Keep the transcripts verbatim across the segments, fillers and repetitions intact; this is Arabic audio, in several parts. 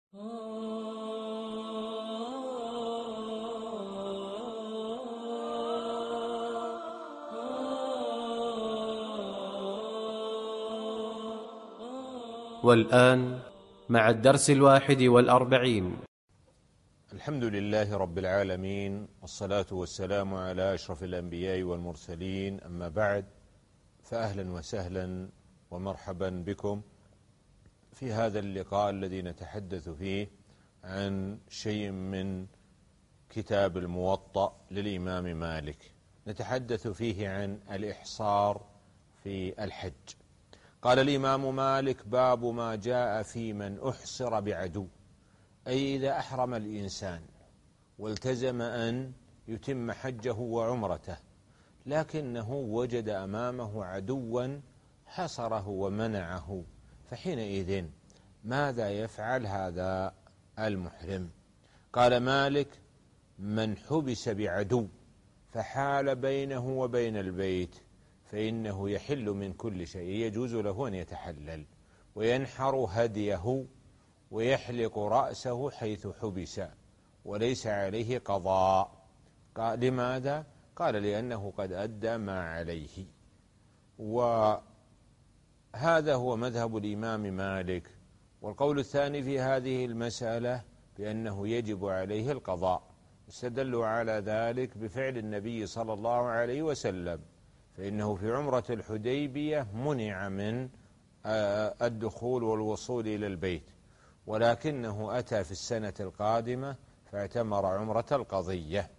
والآن مع الدرس الواحد والأربعين. الحمد لله رب العالمين، والصلاة والسلام على أشرف الأنبياء والمرسلين، أما بعد، فأهلا وسهلا ومرحبا بكم في هذا اللقاء الذي نتحدث فيه عن شيء من كتاب الموطأ للإمام مالك. نتحدث فيه عن الإحصار في الحج. قال الإمام مالك: باب ما جاء في من أحصر بعدو، أي إذا أحرم الإنسان والتزم أن يتم حجه وعمرته، لكنه وجد أمامه عدوا حصره ومنعه، فحينئذ ماذا يفعل هذا المحرم؟ قال مالك: من حبس بعدو فحال بينه وبين البيت فإنه يحل من كل شيء، يجوز له أن يتحلل وينحر هديه ويحلق رأسه حيث حبس وليس عليه قضاء. قال: لماذا؟ قال: لأنه قد أدى ما عليه. وهذا هو مذهب الإمام مالك. والقول الثاني في هذه المسألة بأنه يجب عليه القضاء، استدلوا على ذلك بفعل النبي صلى الله عليه وسلم، فإنه في عمرة الحديبية منع من الدخول والوصول إلى البيت، ولكنه أتى في السنة القادمة فاعتمر عمرة القضية.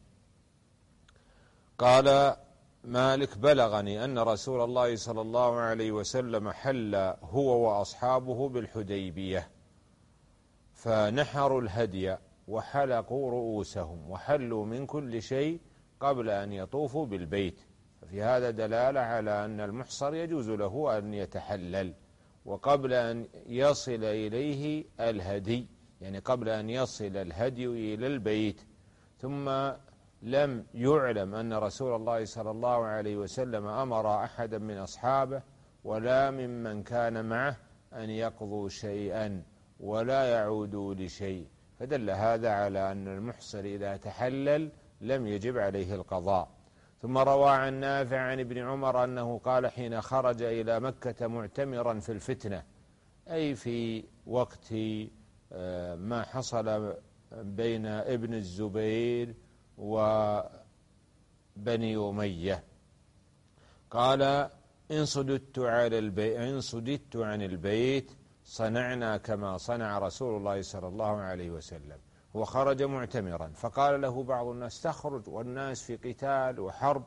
قال مالك: بلغني أن رسول الله صلى الله عليه وسلم حل هو وأصحابه بالحديبية، فنحروا الهدي وحلقوا رؤوسهم وحلوا من كل شيء قبل أن يطوفوا بالبيت. ففي هذا دلالة على أن المحصر يجوز له أن يتحلل، وقبل أن يصل إليه الهدي، يعني قبل أن يصل الهدي إلى البيت. ثم لم يعلم أن رسول الله صلى الله عليه وسلم أمر أحدا من أصحابه ولا ممن كان معه أن يقضوا شيئا ولا يعودوا لشيء، فدل هذا على أن المحصر إذا تحلل لم يجب عليه القضاء. ثم روى عن نافع عن ابن عمر أنه قال حين خرج إلى مكة معتمرا في الفتنة، أي في وقت ما حصل بين ابن الزبير وبني أمية، قال: إن صددت على البيت إن صددت عن البيت صنعنا كما صنع رسول الله صلى الله عليه وسلم. هو خرج معتمرا، فقال له بعض الناس: تخرج والناس في قتال وحرب،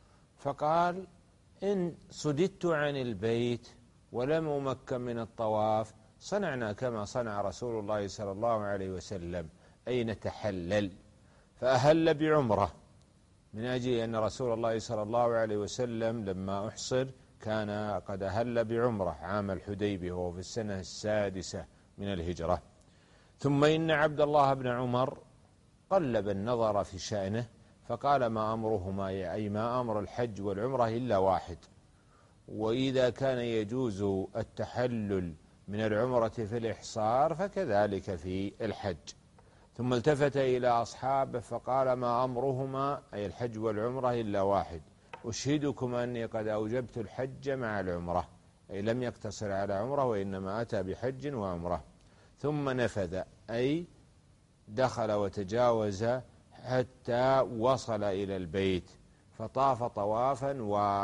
فقال: إن صددت عن البيت ولم أمكن من الطواف صنعنا كما صنع رسول الله صلى الله عليه وسلم، أي نتحلل. فأهل بعمرة، من أجل أن رسول الله صلى الله عليه وسلم لما أحصر كان قد أهل بعمرة عام الحديبية وهو في السنة السادسة من الهجرة. ثم إن عبد الله بن عمر قلب النظر في شأنه فقال: ما أمرهما، أي ما أمر الحج والعمرة إلا واحد، وإذا كان يجوز التحلل من العمرة في الإحصار فكذلك في الحج. ثم التفت إلى أصحابه فقال: ما أمرهما، أي الحج والعمرة إلا واحد، أشهدكم أني قد أوجبت الحج مع العمرة، أي لم يقتصر على عمرة وإنما أتى بحج وعمرة. ثم نفذ، أي دخل وتجاوز حتى وصل إلى البيت فطاف طوافا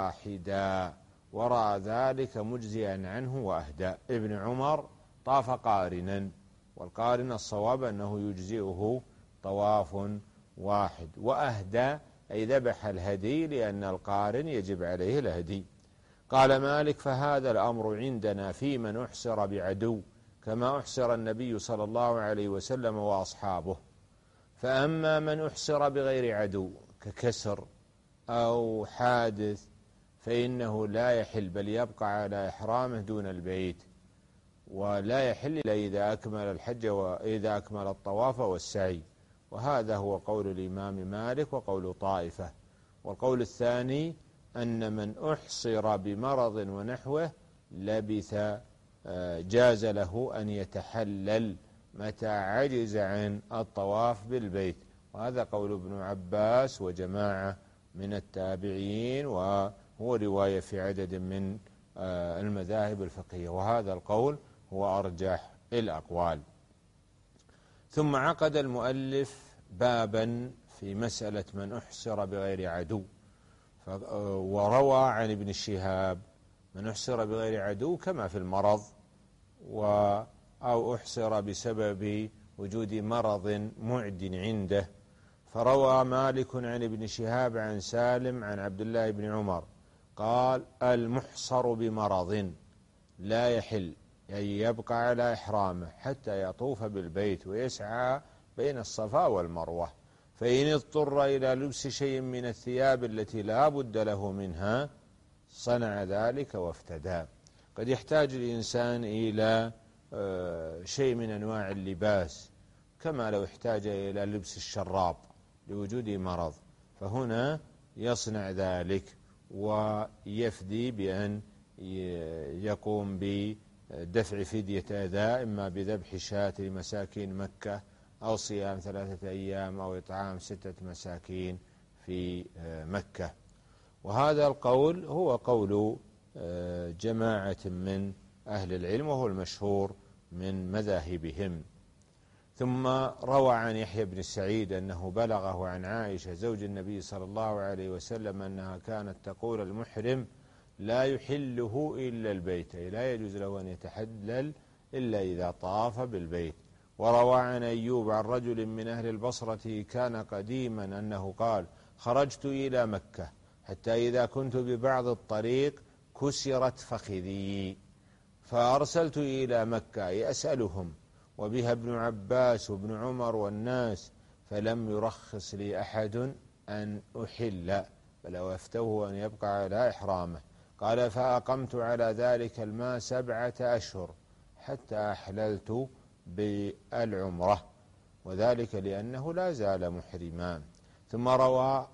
واحدا ورأى ذلك مجزيا عنه وأهدى. ابن عمر طاف قارنا، والقارن الصواب أنه يجزئه طواف واحد، وأهدى أي ذبح الهدي، لأن القارن يجب عليه الهدي. قال مالك: فهذا الأمر عندنا في من أحصر بعدو كما أحصر النبي صلى الله عليه وسلم وأصحابه. فأما من أحصر بغير عدو ككسر أو حادث فإنه لا يحل، بل يبقى على إحرامه دون البيت، ولا يحل إلا إذا أكمل الحج وإذا أكمل الطواف والسعي. وهذا هو قول الإمام مالك وقول طائفة. والقول الثاني أن من أحصر بمرض ونحوه لبث جاز له أن يتحلل متى عجز عن الطواف بالبيت. وهذا قول ابن عباس وجماعة من التابعين، وهو رواية في عدد من المذاهب الفقهية، وهذا القول هو أرجح الأقوال. ثم عقد المؤلف بابا في مسألة من أحصر بغير عدو، وروى عن ابن شهاب من أحصر بغير عدو كما في المرض أو أحصر بسبب وجود مرض معد عنده. فروى مالك عن ابن شهاب عن سالم عن عبد الله بن عمر قال: المحصر بمرض لا يحل أن يبقى على إحرامه حتى يطوف بالبيت ويسعى بين الصفا والمروة، فإن اضطر إلى لبس شيء من الثياب التي لا بد له منها صنع ذلك وافتدى. قد يحتاج الإنسان إلى شيء من أنواع اللباس، كما لو احتاج إلى لبس الشراب لوجود مرض، فهنا يصنع ذلك ويفدي بأن يقوم بدفع فدية أداء، إما بذبح شاة لمساكين مكة أو صيام ثلاثة أيام أو إطعام ستة مساكين في مكة. وهذا القول هو قول جماعة من أهل العلم، وهو المشهور من مذاهبهم. ثم روى عن يحيى بن سعيد أنه بلغه عن عائشة زوج النبي صلى الله عليه وسلم أنها كانت تقول: المحرم لا يحله إلا البيت، لا يجوز له أن يتحلل إلا إذا طاف بالبيت. وروى عن أيوب عن رجل من أهل البصرة كان قديما أنه قال: خرجت إلى مكة حتى إذا كنت ببعض الطريق كسرت فخذي، فأرسلت إلى مكة يسألهم، وبها ابن عباس وابن عمر والناس، فلم يرخص لي أحد أن أحل، بل أفتوه أن يبقى على إحرامه. قال: فأقمت على ذلك الماء سبعة أشهر حتى أحللت بالعمرة، وذلك لأنه لا زال محرما. ثم روى،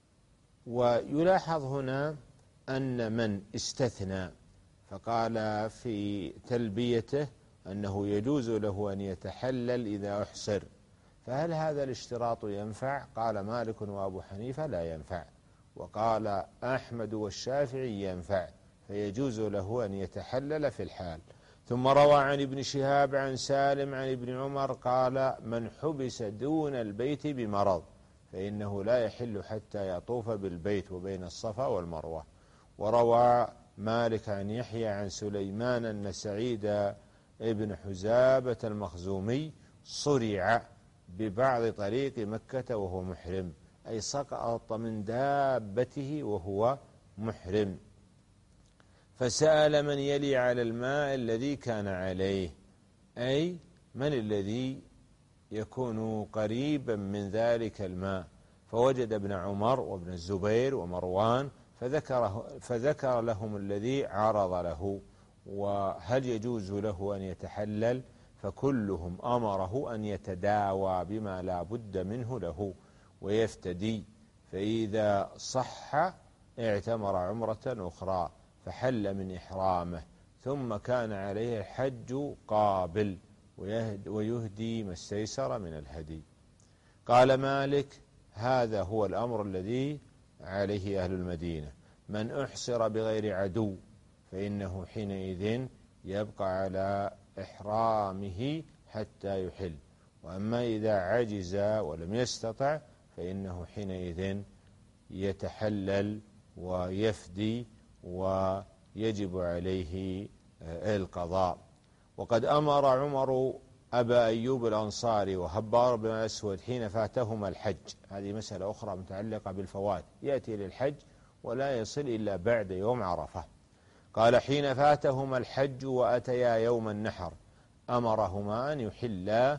ويلاحظ هنا أن من استثنى فقال في تلبيته أنه يجوز له أن يتحلل إذا أحصر، فهل هذا الاشتراط ينفع؟ قال مالك وأبو حنيفة: لا ينفع. وقال أحمد والشافعي: ينفع، فيجوز له أن يتحلل في الحال. ثم روى عن ابن شهاب عن سالم عن ابن عمر قال: من حبس دون البيت بمرض فإنه لا يحل حتى يطوف بالبيت وبين الصفا والمروة. وروى مالك عن يحيى عن سليمان أن سعيد ابن حزابة المخزومي صرع ببعض طريق مكة وهو محرم، أي سقط من دابته وهو محرم، فسأل من يلي على الماء الذي كان عليه، أي من الذي يكون قريبا من ذلك الماء، فوجد ابن عمر وابن الزبير ومروان فذكر, فذكر لهم الذي عرض له، وهل يجوز له أن يتحلل؟ فكلهم أمره أن يتداوى بما لا بد منه له ويفتدي، فإذا صح اعتمر عمرة أخرى فحل من إحرامه، ثم كان عليه الحج قابل ويهدي ما استيسر من الهدي. قال مالك: هذا هو الأمر الذي عليه أهل المدينة، من أحصر بغير عدو فإنه حينئذ يبقى على إحرامه حتى يحل، وأما إذا عجز ولم يستطع فإنه حينئذ يتحلل ويفدي ويجب عليه القضاء. وقد أمر عمر أبا أيوب الأنصاري وهبار بن الأسود حين فاتهما الحج، هذه مسألة أخرى متعلقة بالفوات، يأتي للحج ولا يصل إلا بعد يوم عرفة. قال: حين فاتهما الحج وأتيا يوم النحر أمرهما أن يحلا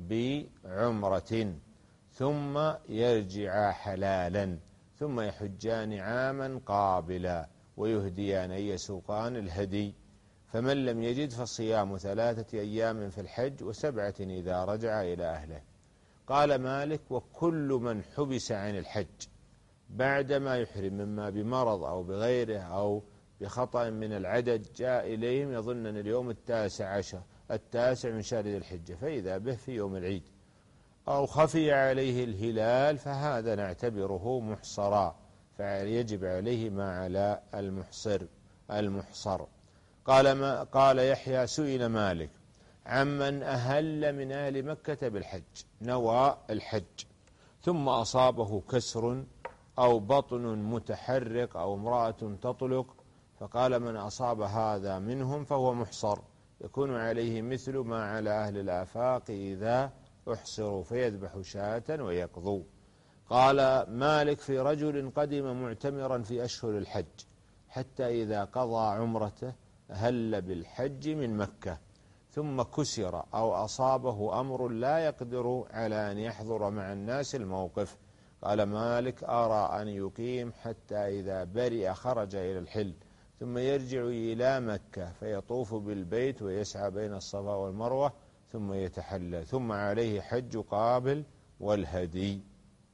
بعمرة ثم يرجعا حلالا ثم يحجان عاما قابلا ويهديان أي يسوقان الهدي، فمن لم يجد فصيام ثلاثة أيام في الحج وسبعة إذا رجع إلى أهله. قال مالك: وكل من حبس عن الحج بعدما يحرم مما بمرض أو بغيره أو بخطأ من العدد جاء إليهم يظن أن اليوم التاسع عشر التاسع من شهر ذي الحجة فإذا به في يوم العيد، أو خفي عليه الهلال فهذا نعتبره محصرا، فيجب عليه ما على المحصر المحصر. قال ما قال يحيى سئل مالك عمن أهل من أهل مكة بالحج، نوى الحج ثم أصابه كسر أو بطن متحرك أو امرأة تطلق، فقال من أصاب هذا منهم فهو محصر، يكون عليه مثل ما على أهل الآفاق إذا احصروا، فيذبح شاة ويقضوا. قال مالك في رجل قدم معتمرا في أشهر الحج حتى إذا قضى عمرته أهل بالحج من مكة، ثم كسر أو أصابه أمر لا يقدر على أن يحضر مع الناس الموقف. قال مالك أرى أن يقيم حتى إذا برئ خرج إلى الحل، ثم يرجع إلى مكة فيطوف بالبيت ويسعى بين الصفا والمروة ثم يتحلل، ثم عليه حج قابل والهدي.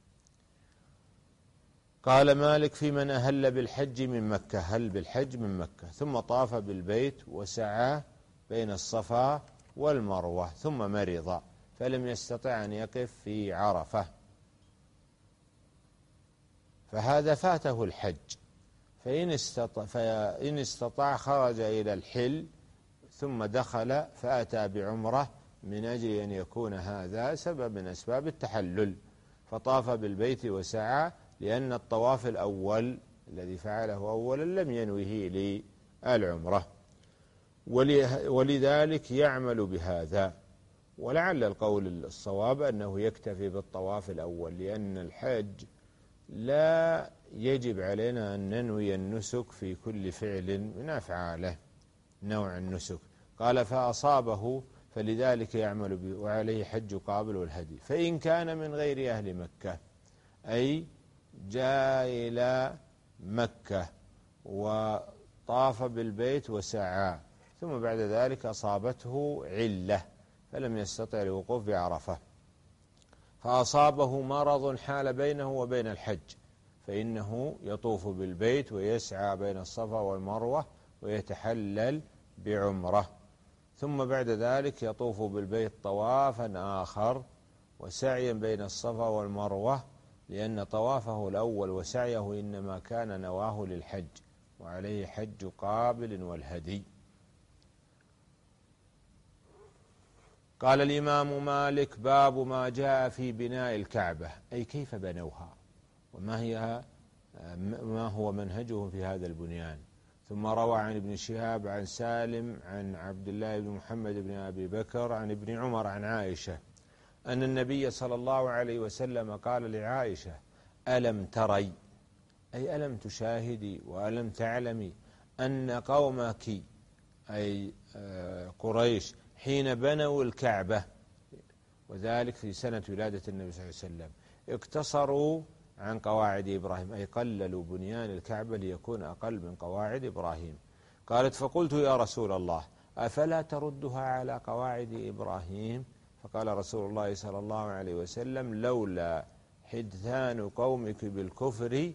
قال مالك في من أهل بالحج من مكة، هل بالحج من مكة ثم طاف بالبيت وسعى بين الصفا والمروة ثم مرض فلم يستطع أن يقف في عرفة، فهذا فاته الحج، فإن استطاع, فإن استطاع خرج إلى الحل ثم دخل فأتى بعمرة من أجل أن يكون هذا سبب من أسباب التحلل، فطاف بالبيت وسعى، لأن الطواف الأول الذي فعله أولا لم ينوه للعمرة، ولذلك يعمل بهذا. ولعل القول الصواب أنه يكتفي بالطواف الأول، لأن الحج لا يجب علينا أن ننوي النسك في كل فعل من أفعاله نوع النسك. قال فأصابه فلذلك يعمل به وعليه حج قابل والهدي. فإن كان من غير أهل مكة، أي جاء إلى مكة وطاف بالبيت وسعى ثم بعد ذلك أصابته علة فلم يستطع الوقوف بعرفة، فأصابه مرض حال بينه وبين الحج، فإنه يطوف بالبيت ويسعى بين الصفا والمروة ويتحلل بعمرة، ثم بعد ذلك يطوف بالبيت طوافا آخر وسعيا بين الصفا والمروة، لأن طوافه الأول وسعيه إنما كان نواه للحج، وعليه حج قابل والهدي. قال الإمام مالك باب ما جاء في بناء الكعبة، أي كيف بنوها وما هي ما هو منهجهم في هذا البنيان. ثم روى عن ابن شهاب عن سالم عن عبد الله بن محمد بن أبي بكر عن ابن عمر عن عائشة أن النبي صلى الله عليه وسلم قال لعائشة ألم تري، أي ألم تشاهدي وألم تعلمي أن قومك أي قريش حين بنوا الكعبة، وذلك في سنة ولادة النبي صلى الله عليه وسلم، اقتصروا عن قواعد إبراهيم، أي قللوا بنيان الكعبة ليكون أقل من قواعد إبراهيم. قالت فقلت يا رسول الله أفلا تردها على قواعد إبراهيم؟ فقال رسول الله صلى الله عليه وسلم لولا حدثان قومك بالكفر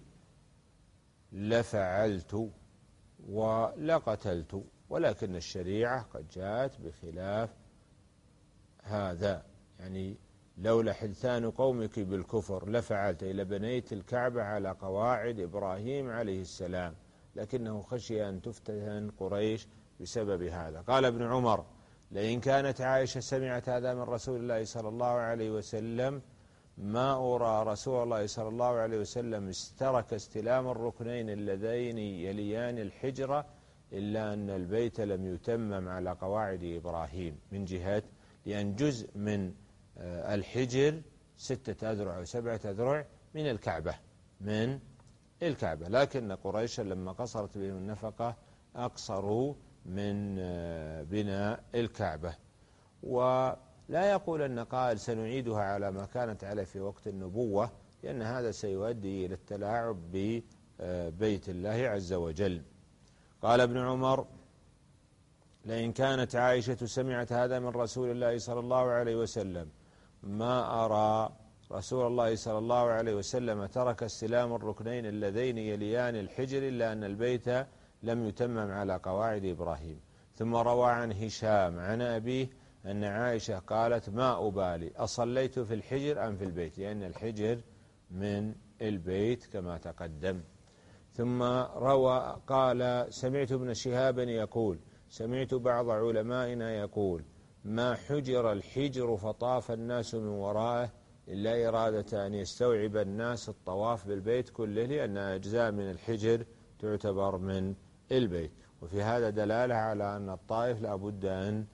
لفعلت ولقتلت، ولكن الشريعة قد جاءت بخلاف هذا، يعني لولا حدثان قومك بالكفر لفعلت، إلى بنيت الكعبة على قواعد إبراهيم عليه السلام، لكنه خشي أن تفتتن قريش بسبب هذا. قال ابن عمر لئن كانت عائشة سمعت هذا من رسول الله صلى الله عليه وسلم ما أرى رسول الله صلى الله عليه وسلم استرك استلام الركنين اللذين يليان الحجرة إلا أن البيت لم يتمم على قواعد إبراهيم، من جهة لأن جزء من الحجر ستة أذرع أو سبعة أذرع من الكعبة من الكعبة، لكن قريشا لما قصرت بهم النفقة أقصروا من بناء الكعبة. ولا يقول أن قائل سنعيدها على ما كانت عليه في وقت النبوة، لأن هذا سيؤدي إلى التلاعب ببيت الله عز وجل. قال ابن عمر لئن كانت عائشة سمعت هذا من رسول الله صلى الله عليه وسلم ما أرى رسول الله صلى الله عليه وسلم ترك استلام الركنين اللذين يليان الحجر إلا أن البيت لم يتمم على قواعد إبراهيم. ثم روى عن هشام عن أبيه أن عائشة قالت ما أبالي أصليت في الحجر أم في البيت، لأن الحجر من البيت كما تقدم. ثم روى قال سمعت ابن شهاب يقول سمعت بعض علمائنا يقول ما حجر الحجر فطاف الناس من ورائه إلا إرادة أن يستوعب الناس الطواف بالبيت كله، لأن أجزاء من الحجر تعتبر من البيت. وفي هذا دلالة على أن الطائف لا بد أن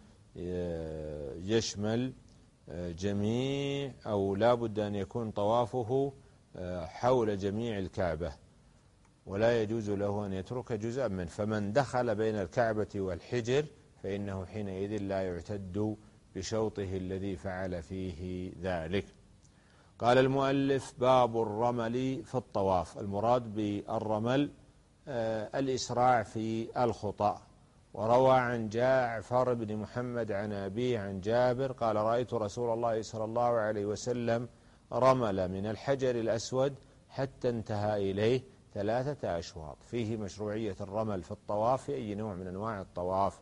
يشمل جميع أو لا بد أن يكون طوافه حول جميع الكعبة، ولا يجوز له أن يترك جزءا منه. فمن دخل بين الكعبة والحجر فإنه حينئذ لا يعتد بشوطه الذي فعل فيه ذلك. قال المؤلف باب الرمل في الطواف. المراد بالرمل الإسراع في الخطأ. وروى عن جعفر بن محمد عن أبيه عن جابر قال رأيت رسول الله صلى الله عليه وسلم رمل من الحجر الأسود حتى انتهى إليه ثلاثة أشواط. فيه مشروعية الرمل في الطواف في أي نوع من أنواع الطواف،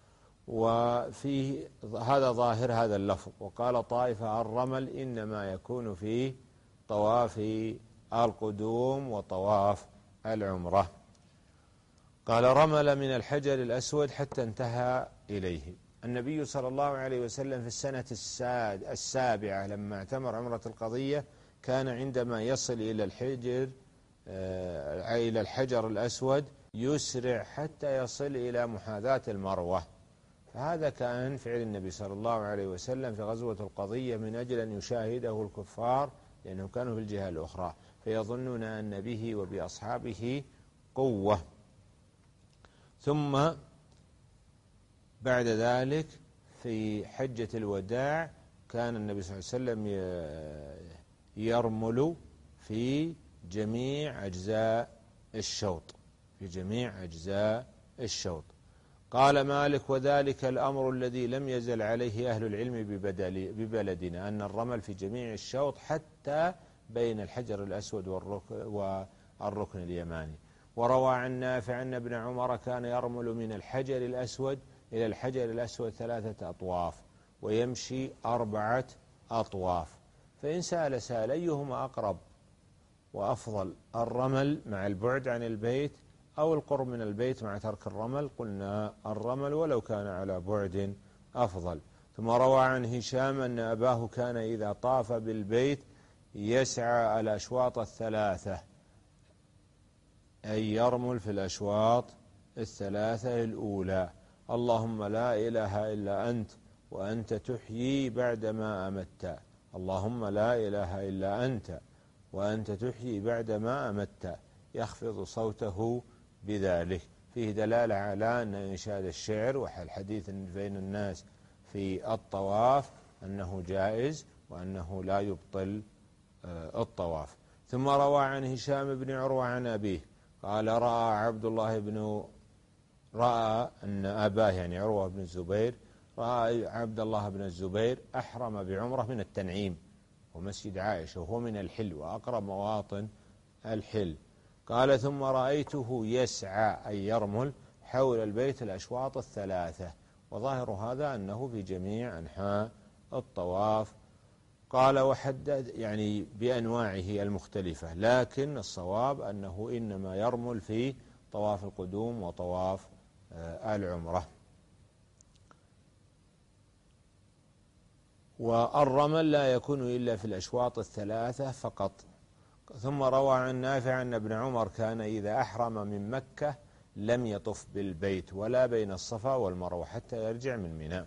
وفيه هذا ظاهر هذا اللفظ. وقال طائفة الرمل إنما يكون في طواف القدوم وطواف العمرة. قال رمل من الحجر الأسود حتى انتهى إليه. النبي صلى الله عليه وسلم في السنة السابعة لما اعتمر عمرة القضية كان عندما يصل إلى الحجر إلى الحجر الأسود يسرع حتى يصل إلى محاذاة المروة. فهذا كان فعل النبي صلى الله عليه وسلم في غزوة القضية من أجل أن يشاهده الكفار، لأنهم كانوا في الجهة الأخرى فيظنون أن به وبأصحابه قوة. ثم بعد ذلك في حجة الوداع كان النبي صلى الله عليه وسلم يرمل في جميع أجزاء الشوط في جميع أجزاء الشوط. قال مالك وذلك الأمر الذي لم يزل عليه أهل العلم ببلدنا أن الرمل في جميع الشوط حتى بين الحجر الأسود والركن اليماني. وروى عن نافع أن ابن عمر كان يرمل من الحجر الأسود إلى الحجر الأسود ثلاثة أطواف ويمشي أربعة أطواف. فإن سأل سأل أيهما أقرب وأفضل، الرمل مع البعد عن البيت أو القرب من البيت مع ترك الرمل؟ قلنا الرمل ولو كان على بعد أفضل. ثم روى عن هشام أن أباه كان إذا طاف بالبيت يسعى الأشواط الثلاثة، أي يرمل في الأشواط الثلاثة الأولى. اللهم لا إله إلا أنت وأنت تحيي بعدما أمت، اللهم لا إله إلا أنت وأنت تحيي بعدما أمت، يخفض صوته بذلك. فيه دلالة على أن إنشاد الشعر والحديث بين الناس في الطواف أنه جائز وأنه لا يبطل الطواف. ثم روى عن هشام بن عروة عن أبيه قال رأى عبد الله بن رأى أن أباه يعني عروة بن الزبير رأى عبد الله بن الزبير أحرم بعمرة من التنعيم ومسجد عائشة وهو من الحل وأقرب مواطن الحل. قال ثم رأيته يسعى أي يرمل حول البيت الأشواط الثلاثة، وظاهر هذا أنه في جميع أنحاء الطواف. قال وحدد يعني بأنواعه المختلفة، لكن الصواب أنه إنما يرمل في طواف القدوم وطواف العمرة. والرمل لا يكون إلا في الأشواط الثلاثة فقط. ثم روى عن نافع أن ابن عمر كان إذا أحرم من مكة لم يطف بالبيت ولا بين الصفا والمروة حتى يرجع من منى،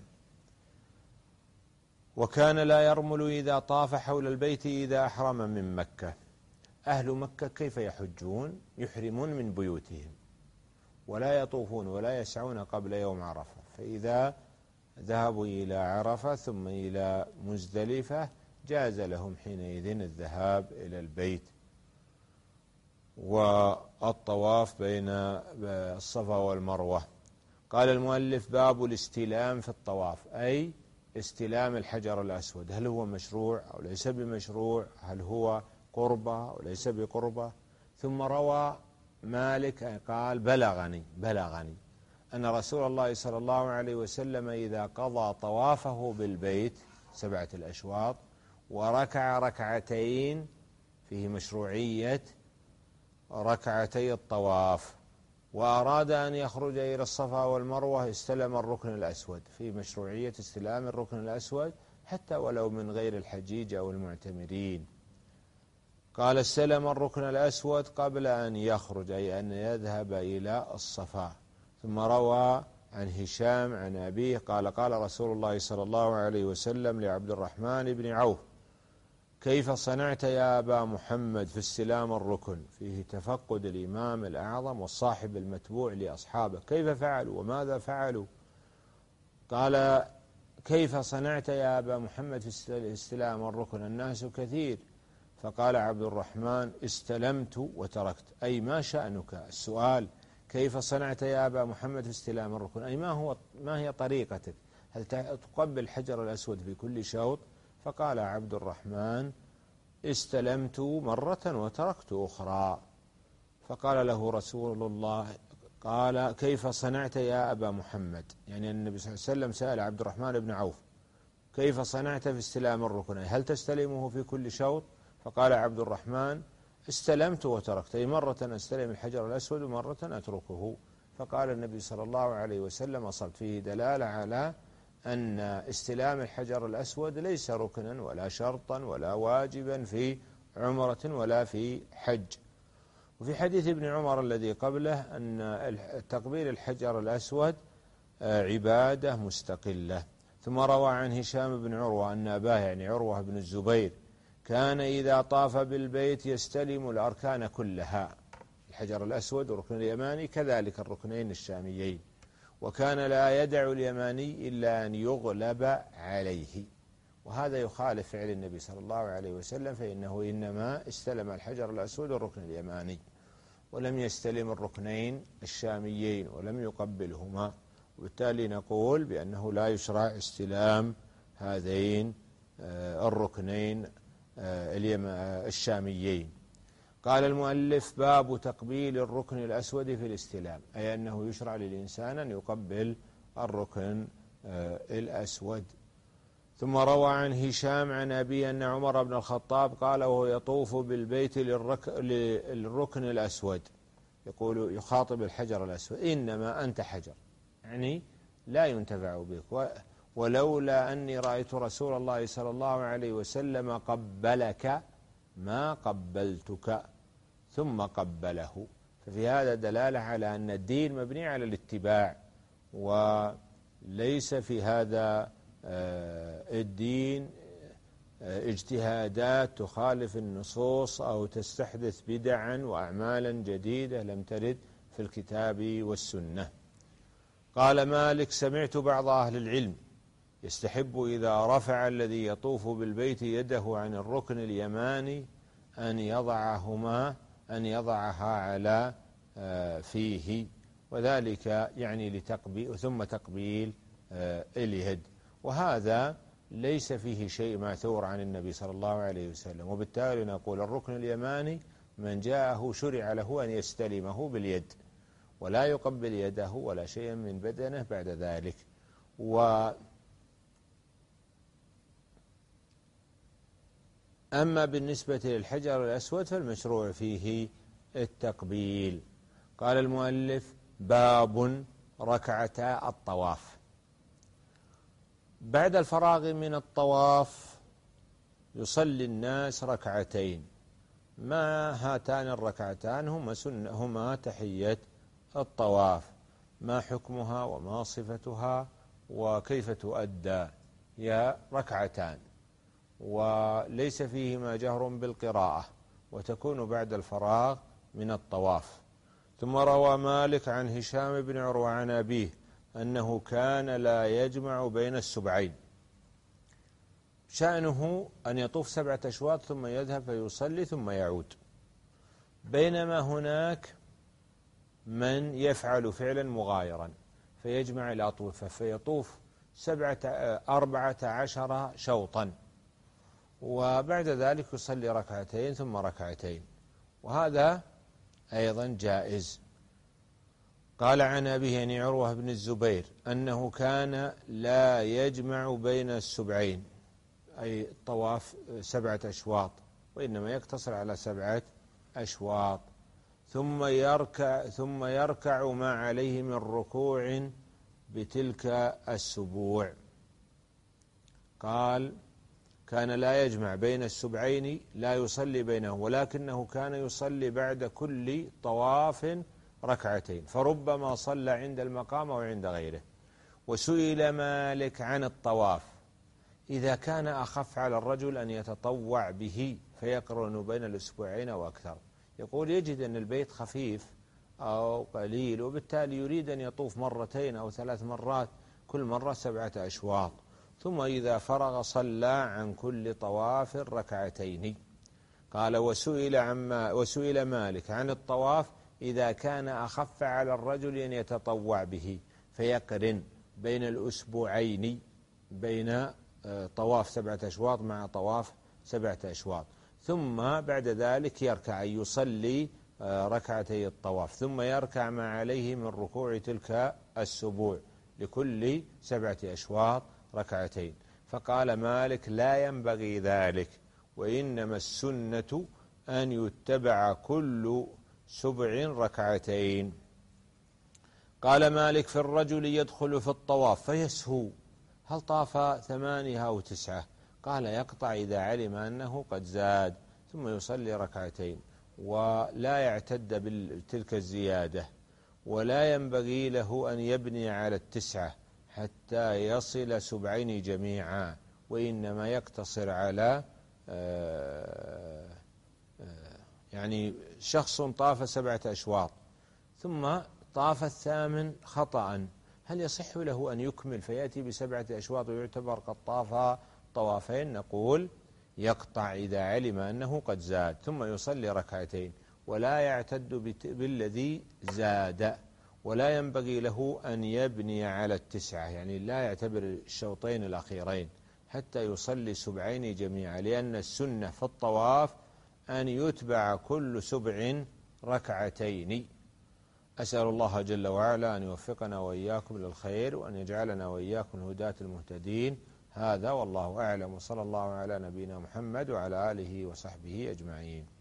وكان لا يرمل إذا طاف حول البيت إذا أحرم من مكة. أهل مكة كيف يحجون؟ يحرمون من بيوتهم ولا يطوفون ولا يسعون قبل يوم عرفة، فإذا ذهبوا إلى عرفة ثم إلى مزدلفة جاز لهم حينئذ الذهاب إلى البيت والطواف بين الصفا والمروة. قال المؤلف باب الاستلام في الطواف، أي استلام الحجر الأسود، هل هو مشروع أو ليس بمشروع، هل هو قربة أو ليس بقربة. ثم روى مالك قال بلغني بلغني أن رسول الله صلى الله عليه وسلم إذا قضى طوافه بالبيت سبعة الأشواط وركع ركعتين، فيه مشروعية ركعتي الطواف، وأراد أن يخرج إلى الصفا والمروة استلم الركن الأسود، في مشروعية استلام الركن الأسود حتى ولو من غير الحجيج أو المعتمرين. قال استلم الركن الأسود قبل أن يخرج، أي أن يذهب إلى الصفا. ثم روى عن هشام عن أبيه قال قال رسول الله صلى الله عليه وسلم لعبد الرحمن بن عوف: كيف صنعت يا أبا محمد في استلام الركن؟ فيه تفقد الإمام الأعظم والصاحب المتبوع لأصحابه، كيف فعلوا وماذا فعلوا؟ قال: كيف صنعت يا أبا محمد في استلام الركن؟ الناس كثير. فقال عبد الرحمن: استلمت وتركت، أي ما شأنك؟ السؤال: كيف صنعت يا أبا محمد في استلام الركن؟ أي ما هو ما هي طريقتك؟ هل تقبل الحجر الأسود في كل شوط؟ فقال عبد الرحمن: استلمت مرة وتركت أخرى. فقال له رسول الله، قال: كيف صنعت يا أبا محمد؟ يعني النبي صلى الله عليه وسلم سأل عبد الرحمن بن عوف: كيف صنعت في استلام الركن؟ هل تستلمه في كل شوط؟ فقال عبد الرحمن: استلمت وتركت، أي مرة أستلم الحجر الأسود ومرة أتركه. فقال النبي صلى الله عليه وسلم: أصبت. فيه دلالة على أن استلام الحجر الأسود ليس ركنا ولا شرطا ولا واجبا في عمرة ولا في حج. وفي حديث ابن عمر الذي قبله أن تقبيل الحجر الأسود عبادة مستقلة. ثم روى عن هشام بن عروة أن أباه يعني عروة بن الزبير كان إذا طاف بالبيت يستلم الأركان كلها، الحجر الأسود والركن اليماني كذلك الركنين الشاميين، وكان لا يدع اليماني إلا أن يغلب عليه. وهذا يخالف فعل النبي صلى الله عليه وسلم، فإنه إنما استلم الحجر الأسود والركن اليماني ولم يستلم الركنين الشاميين ولم يقبلهما، وبالتالي نقول بأنه لا يشرع استلام هذين الركنين الشاميين. قال المؤلف: باب تقبيل الركن الأسود في الاستلام، أي أنه يشرع للإنسان أن يقبل الركن الأسود. ثم روى عن هشام عن أبي أن عمر بن الخطاب قال وهو يطوف بالبيت للركن الأسود، يقول يخاطب الحجر الأسود: إنما أنت حجر، يعني لا ينتفع بك، ولولا أني رأيت رسول الله صلى الله عليه وسلم قبلك ما قبلتك، ثم قبله. ففي هذا دلالة على أن الدين مبني على الاتباع، وليس في هذا الدين اجتهادات تخالف النصوص أو تستحدث بدعا وأعمالا جديدة لم ترد في الكتاب والسنة. قال مالك: سمعت بعض أهل العلم يستحب إذا رفع الذي يطوف بالبيت يده عن الركن اليماني أن يضعهما أن يضعها على فيه، وذلك يعني لتقبيل ثم تقبيل اليد، وهذا ليس فيه شيء ماثور عن النبي صلى الله عليه وسلم. وبالتالي نقول الركن اليماني من جاءه شرع له أن يستلمه باليد ولا يقبل يده ولا شيئا من بدنه بعد ذلك. و أما بالنسبة للحجر الأسود فالمشروع فيه التقبيل. قال المؤلف: باب ركعتا الطواف. بعد الفراغ من الطواف يصلي الناس ركعتين، ما هاتان الركعتان هما سنة هما تحية الطواف، ما حكمها وما صفتها وكيف تؤدى؟ هي ركعتان وليس فيهما جهر بالقراءة، وتكون بعد الفراغ من الطواف. ثم روى مالك عن هشام بن عروة عن أبيه أنه كان لا يجمع بين السبعين، شأنه أن يطوف سبعة أشواط ثم يذهب فيصلي ثم يعود، بينما هناك من يفعل فعلا مغايرا فيجمع الأطوفة فيطوف سبعة أربعة عشر شوطا، وبعد ذلك يصلي ركعتين ثم ركعتين، وهذا أيضا جائز. قال عن أبيه يعني عروة بن الزبير أنه كان لا يجمع بين السبعين، أي الطواف سبعة أشواط، وإنما يقتصر على سبعة أشواط، ثم يركع ثم يركع ما عليه من ركوع بتلك السبوع. قال كان لا يجمع بين السبعين، لا يصلي بينه، ولكنه كان يصلي بعد كل طواف ركعتين، فربما صلى عند المقام أو عند غيره. وسئل مالك عن الطواف إذا كان أخف على الرجل أن يتطوع به فيقرن بين الأسبوعين أو أكثر، يقول يجد أن البيت خفيف أو قليل، وبالتالي يريد أن يطوف مرتين أو ثلاث مرات، كل مرة سبعة أشواط، ثم إذا فرغ صلى عن كل طواف ركعتين. قال وسئل, عما وسئل مالك عن الطواف إذا كان أخف على الرجل أن يتطوع به فيقرن بين الأسبوعين، بين طواف سبعة أشواط مع طواف سبعة أشواط، ثم بعد ذلك يركع، يصلي ركعتي الطواف، ثم يركع ما عليه من ركوع تلك السبوع لكل سبعة أشواط ركعتين. فقال مالك لا ينبغي ذلك، وإنما السنة أن يتبع كل سبع ركعتين. قال مالك في الرجل يدخل في الطواف فيسهو، هل طاف ثمانية أو تسعة؟ قال يقطع إذا علم أنه قد زاد، ثم يصلي ركعتين ولا يعتد بتلك الزيادة، ولا ينبغي له أن يبني على التسعة حتى يصل سبعين جميعا، وإنما يقتصر على يعني شخص طاف سبعة أشواط ثم طاف الثامن خطأ، هل يصح له أن يكمل فيأتي بسبعة أشواط ويعتبر قد طاف طوافين؟ نقول يقطع إذا علم أنه قد زاد، ثم يصلي ركعتين ولا يعتد بالذي زاد، ولا ينبغي له أن يبني على التسعة، يعني لا يعتبر الشوطين الأخيرين حتى يصلي سبعين جميعا، لأن السنة في الطواف أن يتبع كل سبع ركعتين. أسأل الله جل وعلا أن يوفقنا وإياكم للخير، وأن يجعلنا وإياكم الهداة المهتدين. هذا والله أعلم، وصلى الله على نبينا محمد وعلى آله وصحبه أجمعين.